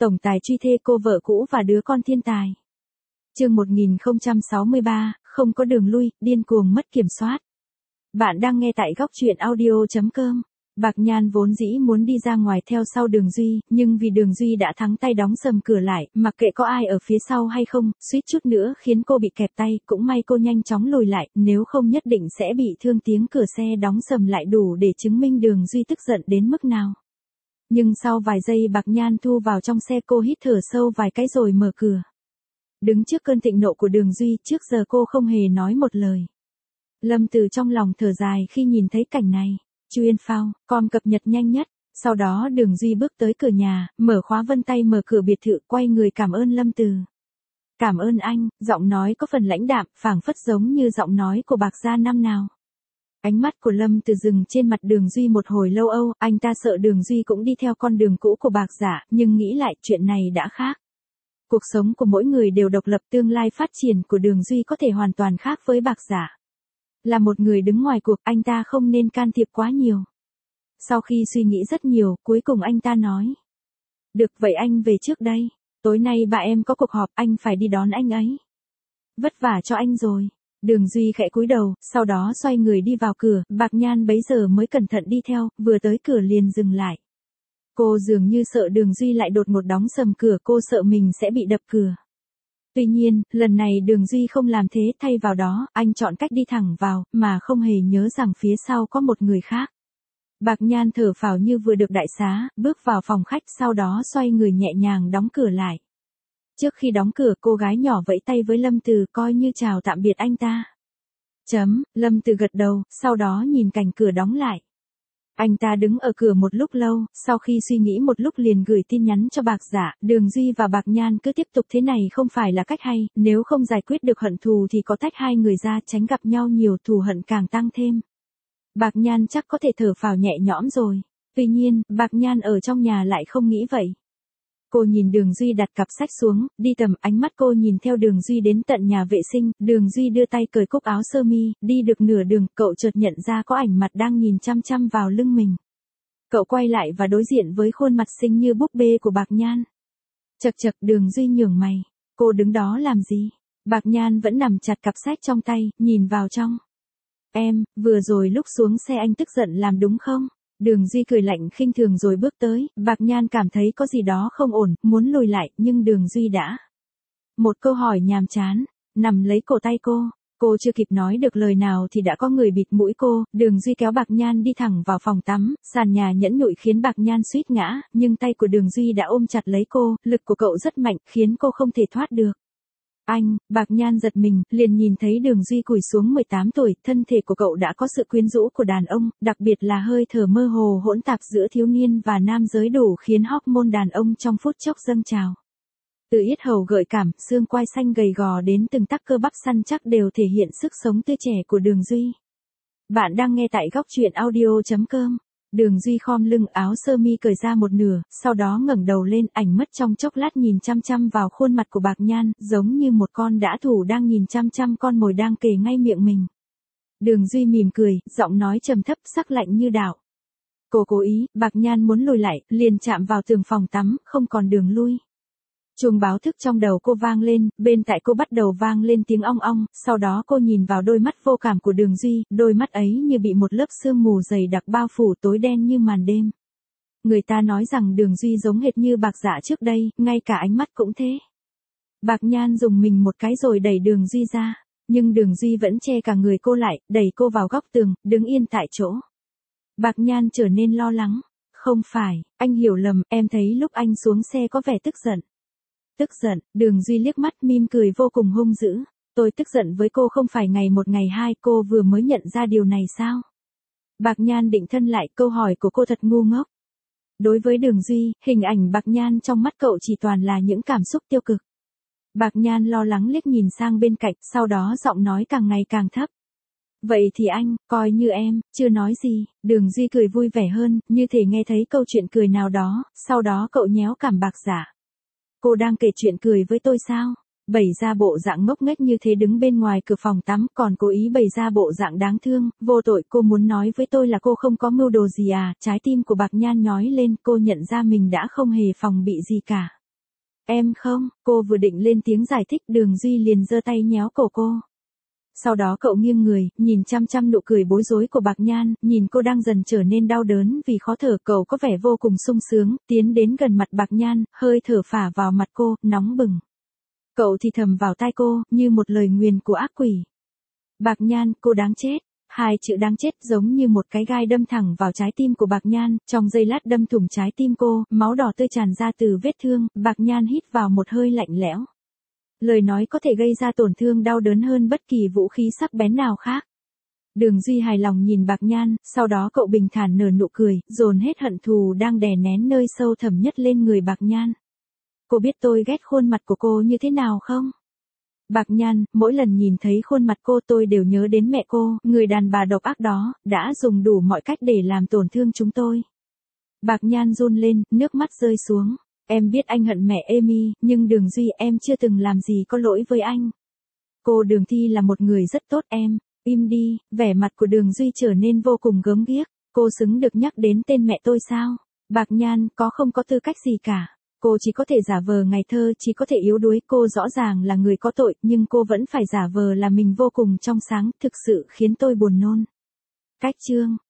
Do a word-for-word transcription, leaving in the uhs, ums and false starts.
tổng tài truy thê cô vợ cũ và đứa con thiên tài. Chương một nghìn không trăm sáu mươi ba, không có đường lui, điên cuồng mất kiểm soát. Bạn đang nghe tại góc truyện audio chấm com. Bạc Nhan vốn dĩ muốn đi ra ngoài theo sau Đường Duy, nhưng vì Đường Duy đã thắng tay đóng sầm cửa lại, mặc kệ có ai ở phía sau hay không, suýt chút nữa khiến cô bị kẹp tay, cũng may cô nhanh chóng lùi lại, nếu không nhất định sẽ bị thương. Tiếng cửa xe đóng sầm lại đủ để chứng minh Đường Duy tức giận đến mức nào. Nhưng sau vài giây Bạc Nhan thu vào trong xe, cô hít thở sâu vài cái rồi mở cửa. Đứng trước cơn thịnh nộ của Đường Duy, trước giờ cô không hề nói một lời. Lâm Từ trong lòng thở dài khi nhìn thấy cảnh này. Chuyên phao, com cập nhật nhanh nhất. Sau đó Đường Duy bước tới cửa nhà, mở khóa vân tay mở cửa biệt thự, quay người cảm ơn Lâm Từ. Cảm ơn anh, giọng nói có phần lãnh đạm, phảng phất giống như giọng nói của Bạc gia năm nào. Ánh mắt của Lâm Từ dừng trên mặt Đường Duy một hồi lâu âu, anh ta sợ Đường Duy cũng đi theo con đường cũ của Bạc gia, nhưng nghĩ lại chuyện này đã khác. Cuộc sống của mỗi người đều độc lập, tương lai phát triển của Đường Duy có thể hoàn toàn khác với Bạc gia. Là một người đứng ngoài cuộc, anh ta không nên can thiệp quá nhiều. Sau khi suy nghĩ rất nhiều, cuối cùng anh ta nói. Được, vậy anh về trước đây. Tối nay bà em có cuộc họp, anh phải đi đón anh ấy. Vất vả cho anh rồi. Đường Duy khẽ cúi đầu, sau đó xoay người đi vào cửa, Bạc Nhan bấy giờ mới cẩn thận đi theo, vừa tới cửa liền dừng lại. Cô dường như sợ Đường Duy lại đột ngột đóng sầm cửa, cô sợ mình sẽ bị đập cửa. Tuy nhiên, lần này Đường Duy không làm thế, thay vào đó, anh chọn cách đi thẳng vào, mà không hề nhớ rằng phía sau có một người khác. Bạc Nhan thở phào như vừa được đại xá, bước vào phòng khách, sau đó xoay người nhẹ nhàng đóng cửa lại. Trước khi đóng cửa, cô gái nhỏ vẫy tay với Lâm Từ, coi như chào tạm biệt anh ta. Chấm, Lâm Từ gật đầu, sau đó nhìn cảnh cửa đóng lại. Anh ta đứng ở cửa một lúc lâu, sau khi suy nghĩ một lúc liền gửi tin nhắn cho Bạc Dạ. Đường Duy và Bạc Nhan cứ tiếp tục thế này không phải là cách hay, nếu không giải quyết được hận thù thì có tách hai người ra, tránh gặp nhau nhiều, thù hận càng tăng thêm. Bạc Nhan chắc có thể thở phào nhẹ nhõm rồi. Tuy nhiên, Bạc Nhan ở trong nhà lại không nghĩ vậy. Cô nhìn Đường Duy đặt cặp sách xuống, đi tầm, ánh mắt cô nhìn theo Đường Duy đến tận nhà vệ sinh, Đường Duy đưa tay cởi cúc áo sơ mi, đi được nửa đường, cậu chợt nhận ra có ảnh mặt đang nhìn chăm chăm vào lưng mình. Cậu quay lại và đối diện với khuôn mặt xinh như búp bê của Bạc Nhan. Chậc chậc, Đường Duy nhướng mày, cô đứng đó làm gì? Bạc Nhan vẫn nằm chặt cặp sách trong tay, nhìn vào trong. Em, vừa rồi lúc xuống xe anh tức giận làm đúng không? Đường Duy cười lạnh khinh thường rồi bước tới, Bạc Nhan cảm thấy có gì đó không ổn, muốn lùi lại, nhưng Đường Duy đã. Một câu hỏi nhàm chán, nằm lấy cổ tay cô, cô chưa kịp nói được lời nào thì đã có người bịt mũi cô, Đường Duy kéo Bạc Nhan đi thẳng vào phòng tắm, sàn nhà nhẫn nhụi khiến Bạc Nhan suýt ngã, nhưng tay của Đường Duy đã ôm chặt lấy cô, lực của cậu rất mạnh, khiến cô không thể thoát được. Anh, Bạc Nhan giật mình, liền nhìn thấy Đường Duy cúi xuống mười tám tuổi, thân thể của cậu đã có sự quyến rũ của đàn ông, đặc biệt là hơi thở mơ hồ hỗn tạp giữa thiếu niên và nam giới đủ khiến hormone đàn ông trong phút chốc dâng trào. Từ yết hầu gợi cảm, xương quai xanh gầy gò đến từng tấc cơ bắp săn chắc đều thể hiện sức sống tươi trẻ của Đường Duy. Bạn đang nghe tại góc truyện audio chấm com. Đường Duy khom lưng, áo sơ mi cởi ra một nửa, sau đó ngẩng đầu lên, ảnh mất trong chốc lát nhìn chăm chăm vào khuôn mặt của Bạc Nhan, giống như một con dã thú đang nhìn chăm chăm con mồi đang kề ngay miệng mình. Đường Duy mỉm cười, giọng nói trầm thấp, sắc lạnh như đạo. Cô cố ý, Bạc Nhan muốn lùi lại, liền chạm vào tường phòng tắm, không còn đường lui. Chuông báo thức trong đầu cô vang lên, bên tai cô bắt đầu vang lên tiếng ong ong, sau đó cô nhìn vào đôi mắt vô cảm của Đường Duy, đôi mắt ấy như bị một lớp sương mù dày đặc bao phủ, tối đen như màn đêm. Người ta nói rằng Đường Duy giống hệt như Bạc Dạ trước đây, ngay cả ánh mắt cũng thế. Bạc Nhan dùng mình một cái rồi đẩy Đường Duy ra, nhưng Đường Duy vẫn che cả người cô lại, đẩy cô vào góc tường, đứng yên tại chỗ. Bạc Nhan trở nên lo lắng. Không phải, anh hiểu lầm, em thấy lúc anh xuống xe có vẻ tức giận. Tức giận, Đường Duy liếc mắt mỉm cười vô cùng hung dữ. Tôi tức giận với cô không phải ngày một ngày hai, cô vừa mới nhận ra điều này sao? Bạc Nhan định thân lại, câu hỏi của cô thật ngu ngốc. Đối với Đường Duy, hình ảnh Bạc Nhan trong mắt cậu chỉ toàn là những cảm xúc tiêu cực. Bạc Nhan lo lắng liếc nhìn sang bên cạnh, sau đó giọng nói càng ngày càng thấp. Vậy thì anh, coi như em, chưa nói gì. Đường Duy cười vui vẻ hơn, như thể nghe thấy câu chuyện cười nào đó, sau đó cậu nhéo cằm Bạc Dạ. Cô đang kể chuyện cười với tôi sao? Bày ra bộ dạng ngốc nghếch như thế đứng bên ngoài cửa phòng tắm, còn cố ý bày ra bộ dạng đáng thương, vô tội. Cô muốn nói với tôi là cô không có mưu đồ gì à? Trái tim của Bạc Nhan nhói lên, cô nhận ra mình đã không hề phòng bị gì cả. Em không, cô vừa định lên tiếng giải thích Đường Duy liền giơ tay nhéo cổ cô. Sau đó cậu nghiêng người, nhìn chăm chăm nụ cười bối rối của Bạc Nhan, nhìn cô đang dần trở nên đau đớn vì khó thở, cậu có vẻ vô cùng sung sướng, tiến đến gần mặt Bạc Nhan, hơi thở phả vào mặt cô, nóng bừng. Cậu thì thầm vào tai cô, như một lời nguyền của ác quỷ. Bạc Nhan, cô đáng chết. Hai chữ đáng chết giống như một cái gai đâm thẳng vào trái tim của Bạc Nhan, trong giây lát đâm thủng trái tim cô, máu đỏ tươi tràn ra từ vết thương, Bạc Nhan hít vào một hơi lạnh lẽo. Lời nói có thể gây ra tổn thương đau đớn hơn bất kỳ vũ khí sắc bén nào khác. Đường Duy hài lòng nhìn Bạc Nhan, sau đó cậu bình thản nở nụ cười, dồn hết hận thù đang đè nén nơi sâu thẳm nhất lên người Bạc Nhan. Cô biết tôi ghét khuôn mặt của cô như thế nào không? Bạc Nhan, mỗi lần nhìn thấy khuôn mặt cô tôi đều nhớ đến mẹ cô, người đàn bà độc ác đó, đã dùng đủ mọi cách để làm tổn thương chúng tôi. Bạc Nhan run lên, nước mắt rơi xuống. Em biết anh hận mẹ Amy, nhưng Đường Duy em chưa từng làm gì có lỗi với anh. Cô Đường Thi là một người rất tốt em, im đi, vẻ mặt của Đường Duy trở nên vô cùng gớm ghiếc. Cô xứng được nhắc đến tên mẹ tôi sao? Bạc Nhan, có không có tư cách gì cả. Cô chỉ có thể giả vờ ngày thơ, chỉ có thể yếu đuối, cô rõ ràng là người có tội, nhưng cô vẫn phải giả vờ là mình vô cùng trong sáng, thực sự khiến tôi buồn nôn. Cách chương